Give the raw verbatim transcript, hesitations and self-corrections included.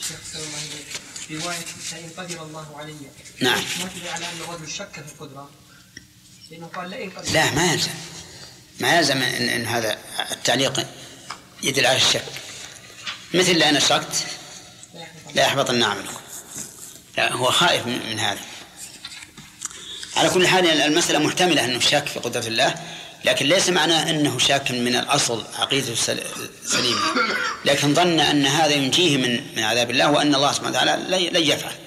في رواية فإن قدر الله علي. نعم. ما تدل على أن الرجل شك في القدرة. لأنه قال لئن قدر. لا ما يلزم ما يلزم إن, إن هذا التعليق يدل على الشك. مثل لأن أشركت لا يحبطن عملكم. لا هو خائف من هذا. على كل حال المسألة محتملة أنه شاك في قدرة الله، لكن ليس معناه أنه شاك من الأصل عقيدته سليمة، لكن ظن أن هذا ينجيه من من عذاب الله وأن الله سبحانه وتعالى لن يفعل.